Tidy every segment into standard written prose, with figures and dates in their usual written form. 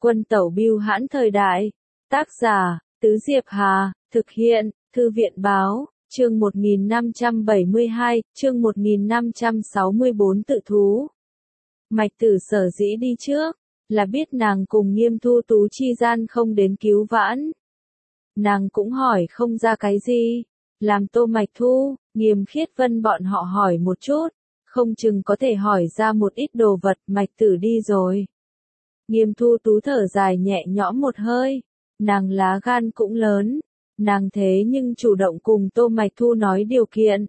Quân tẩu bưu hãn thời đại. Tác giả, Tứ Diệp Hà, thực hiện, Thư viện báo, chương 1572, chương 1564 tự thú. Mạch Tử sở dĩ đi trước, là biết nàng cùng Nghiêm Thu Tú chi gian không đến cứu vãn. Nàng cũng hỏi không ra cái gì, làm Tô Mạch Thu, Nghiêm Khiết Vân bọn họ hỏi một chút, không chừng có thể hỏi ra một ít đồ vật. Mạch Tử đi rồi. Nghiêm Thu Tú thở dài nhẹ nhõm một hơi, nàng lá gan cũng lớn, nàng thế nhưng chủ động cùng Tô Mạch Thu nói điều kiện.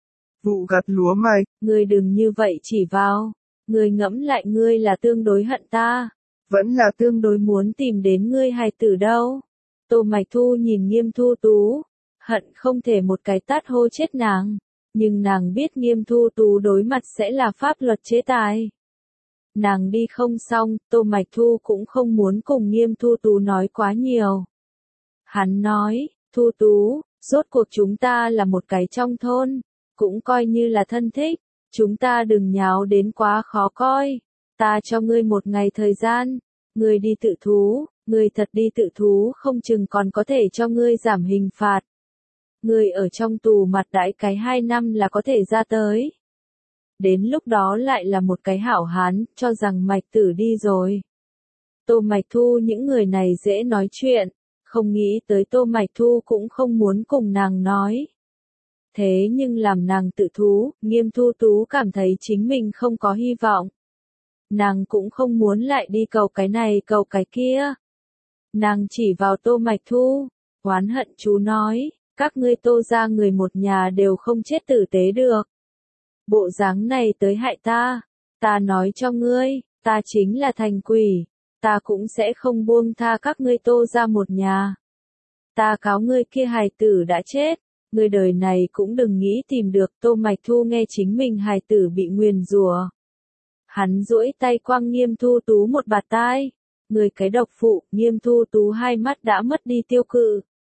Vụ gặt lúa mạch, Ngươi đừng như vậy chỉ vào, ngươi ngẫm lại ngươi là tương đối hận ta, vẫn là tương đối muốn tìm đến ngươi hài tử đâu. Tô Mạch Thu nhìn Nghiêm Thu Tú, hận không thể một cái tát hô chết nàng, nhưng nàng biết Nghiêm Thu Tú đối mặt sẽ là pháp luật chế tài. Nàng đi không xong, Tô Mạch Thu cũng không muốn cùng Nghiêm Thu Tú nói quá nhiều. Hắn nói, Thu Tú, rốt cuộc chúng ta là một cái trong thôn, cũng coi như là thân thích, chúng ta đừng nháo đến quá khó coi. Ta cho ngươi một ngày thời gian, ngươi đi tự thú, ngươi thật đi tự thú không chừng còn có thể cho ngươi giảm hình phạt. Ngươi ở trong tù mặt đãi cái 2 năm là có thể ra tới. Đến lúc đó lại là một cái hảo hán, cho rằng Mạch Tử đi rồi. Tô Mạch Thu những người này dễ nói chuyện, không nghĩ tới Tô Mạch Thu cũng không muốn cùng nàng nói. Thế nhưng làm nàng tự thú, Nghiêm Thu Tú cảm thấy chính mình không có hy vọng. Nàng cũng không muốn lại đi cầu cái này cầu cái kia. Nàng chỉ vào Tô Mạch Thu, oán hận chú nói, các ngươi Tô gia người một nhà đều không chết tử tế được. Bộ dáng này tới hại ta nói cho ngươi, ta chính là thành quỷ, ta cũng sẽ không buông tha các ngươi Tô gia một nhà. Ta cáo ngươi kia hài tử đã chết, ngươi đời này cũng đừng nghĩ tìm được. Tô Mạch Thu nghe chính mình hài tử bị nguyền rủa. Hắn duỗi tay quăng Nghiêm Thu Tú một bạt tai, người cái độc phụ. Nghiêm Thu Tú hai mắt đã mất đi tiêu cự.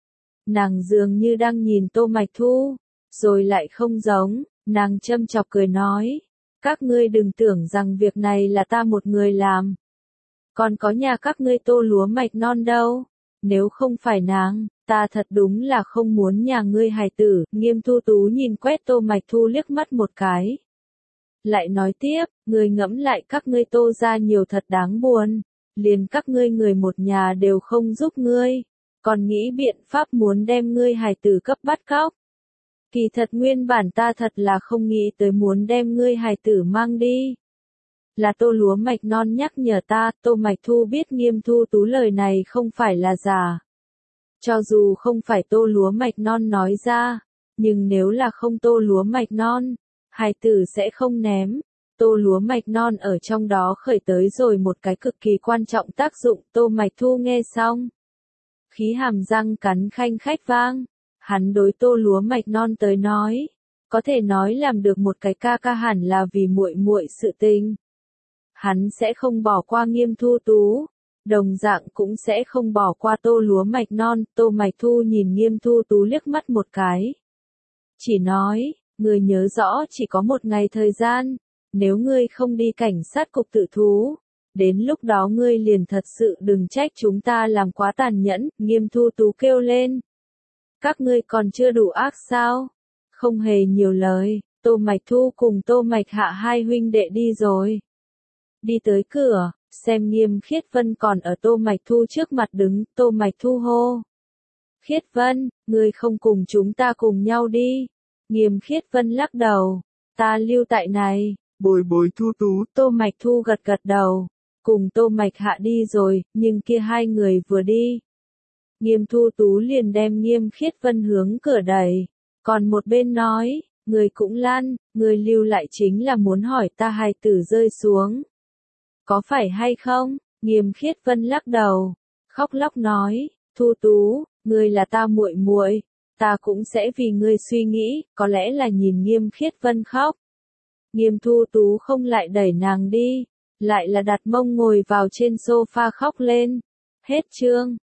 Nàng dường như đang nhìn Tô Mạch Thu, rồi lại không giống, nàng châm chọc cười nói, các ngươi đừng tưởng rằng việc này là ta một người làm. Còn có nhà các ngươi Tô lúa mạch non đâu, nếu không phải nàng, ta thật đúng là không muốn nhà ngươi hài tử. Nghiêm Thu Tú nhìn quét Tô Mạch Thu liếc mắt một cái. Lại nói tiếp, ngươi ngẫm lại các ngươi Tô gia nhiều thật đáng buồn, liền các ngươi người một nhà đều không giúp ngươi, còn nghĩ biện pháp muốn đem ngươi hài tử cấp bắt cóc. Kỳ thật nguyên bản ta thật là không nghĩ tới muốn đem ngươi hài tử mang đi. Là Tô lúa mạch non nhắc nhở ta. Tô Mạch Thu biết Nghiêm Thu Tú lời này không phải là giả. Cho dù không phải Tô lúa mạch non nói ra, nhưng nếu là không Tô lúa mạch non, hài tử sẽ không ném. Tô lúa mạch non ở trong đó khởi tới rồi một cái cực kỳ quan trọng tác dụng. Tô Mạch Thu nghe xong, khí hàm răng cắn khanh khách vang. Hắn đối Tô lúa mạch non tới nói, có thể nói làm được một cái ca ca hẳn là vì muội muội sự tình. Hắn sẽ không bỏ qua Nghiêm Thu Tú, đồng dạng cũng sẽ không bỏ qua Tô lúa mạch non. Tô Mạch Thu nhìn Nghiêm Thu Tú liếc mắt một cái, chỉ nói, ngươi nhớ rõ chỉ có một ngày thời gian, nếu ngươi không đi cảnh sát cục tự thú, đến lúc đó ngươi liền thật sự đừng trách chúng ta làm quá tàn nhẫn. Nghiêm Thu Tú kêu lên, các ngươi còn chưa đủ ác sao? Không hề nhiều lời, Tô Mạch Thu cùng Tô Mạch Hạ hai huynh đệ đi rồi. Đi tới cửa, xem Nghiêm Khiết Vân còn ở Tô Mạch Thu trước mặt đứng. Tô Mạch Thu hô, Khiết Vân, ngươi không cùng chúng ta cùng nhau đi. Nghiêm Khiết Vân lắc đầu, ta lưu tại này. bồi bồi Thu Tú. Tô Mạch Thu gật gật đầu, cùng Tô Mạch Hạ đi rồi, nhưng kia hai người vừa đi, Nghiêm Thu Tú liền đem Nghiêm Khiết Vân hướng cửa đẩy, còn một bên nói, người cũng lăn, người lưu lại chính là muốn hỏi ta hài tử rơi xuống. Có phải hay không? Nghiêm Khiết Vân lắc đầu, khóc lóc nói, Thu Tú, ngươi là ta muội muội, ta cũng sẽ vì ngươi suy nghĩ. Có lẽ là nhìn Nghiêm Khiết Vân khóc, Nghiêm Thu Tú không lại đẩy nàng đi, lại là đặt mông ngồi vào trên sofa khóc lên. Hết chương.